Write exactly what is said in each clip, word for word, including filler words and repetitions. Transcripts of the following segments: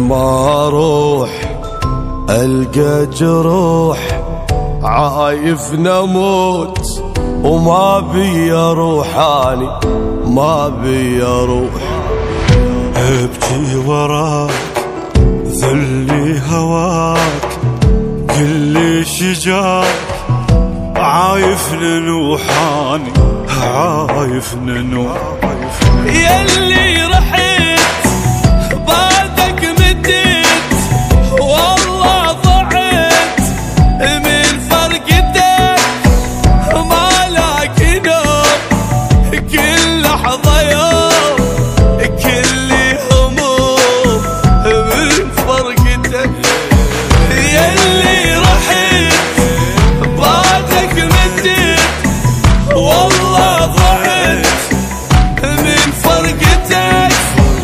ما اروح القى جروح، عايف نموت وما بي روحاني، ما بي روح. ابكي وراك ذلي هواك، كل شجاك عايف ننوحاني، عايف ننوح. ياللي رحت بعدك مديت، والله ضعت من فرقتك، ما لاقي نوم كل لحظة يوم، كل هموم من فرقتك. ياللي رحت بعدك مديت، والله ضعت من فرقتك،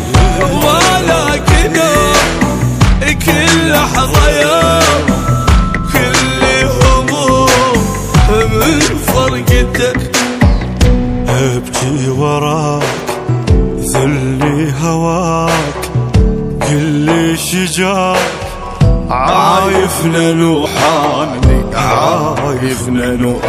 ولاك نوم كل لحظة يوم، كل هموم من فرقتك. ابكي وراك ذلي هواك، كل شجاك عايف ننوحاني، عايف ننوح.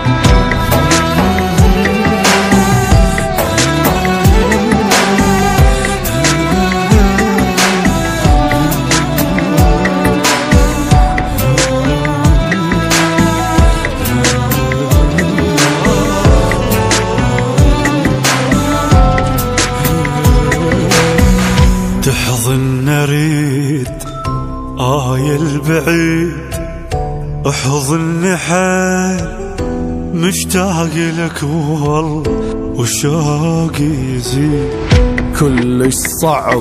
تحضن اريد آي البعيد، احضني حيل مشتاق لك والله وشوقي يزيد. كلش صعب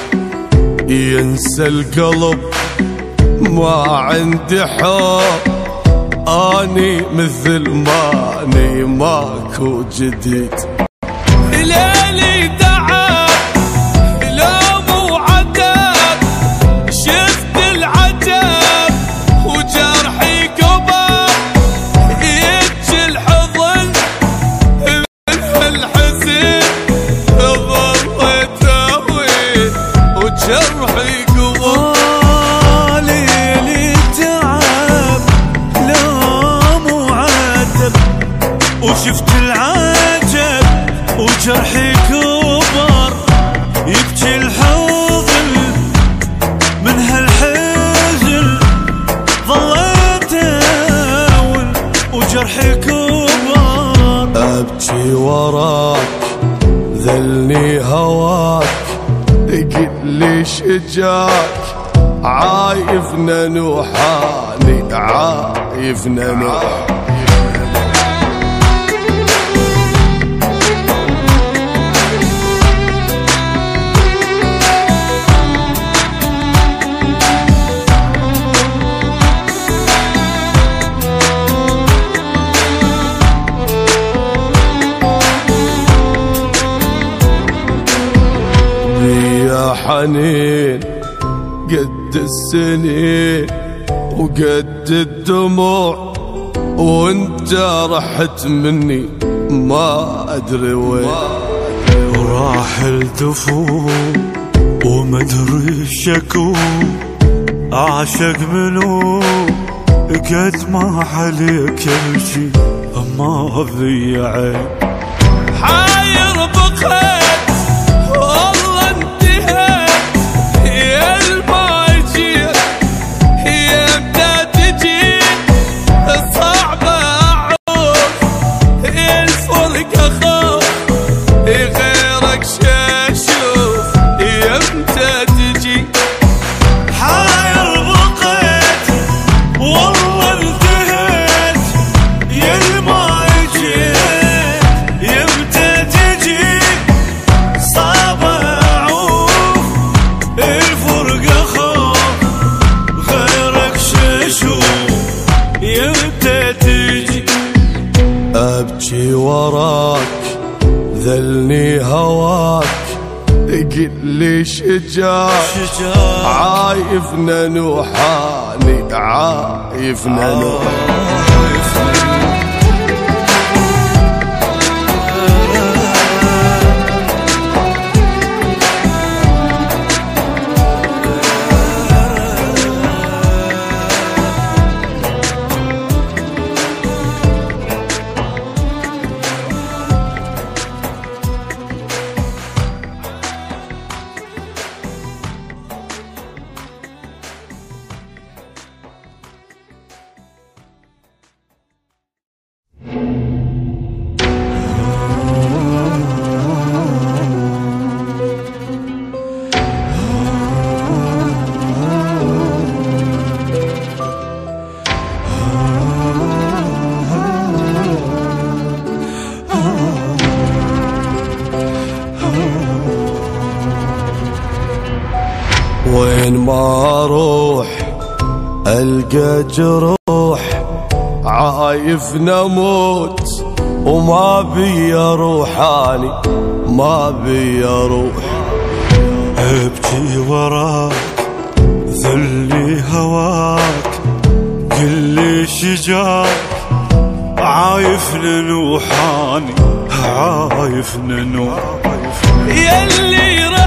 ينسى القلب، ما عندي حب اني مثل ماني، ماكو جديد. ليلي تعب لوم وعتب، شفت العجب وجرحي كبر، يجي الحضن من الحزن، ظليت اهوي وجرحي كبر. ليلي تعب لوم وعتب، وشفت العجب وجرحي كبر، يبكي الحضن من هالحزن، ظليت اول وجرحي كبر. ابكي وراك ذلني هواك، قلي شجاك عايف ننوحاني، عايف ننوح. يا حنين قد السنين وقد الدموع، وانت رحت مني ما ادري وين. وراح الدفوع ومدري الشكو، اعشق منو قد ما عليك امشي، ما في عين. حاير بقيت والله انتهيت، يا الماجير يمتى تجي، صعبة اعوف الفرقة خوف، غيرك شي اشوف يمتى تجي. حاير بقيت والله انتهيت، يا الماجير يمتى تجي، صعب اعوف الفرقة خوف، غيرك ششوف يمتى تجي. ابكي وراك ذلني هواك، قلي شجاك عايف ننوحاني، عايف ننوح. ما اروح القى جروح عايف نموت وما بي روحاني ما بي روح. ابكي وراك ذلي هواك كل شجاك عايف ننوحاني عايف ننوح. يلي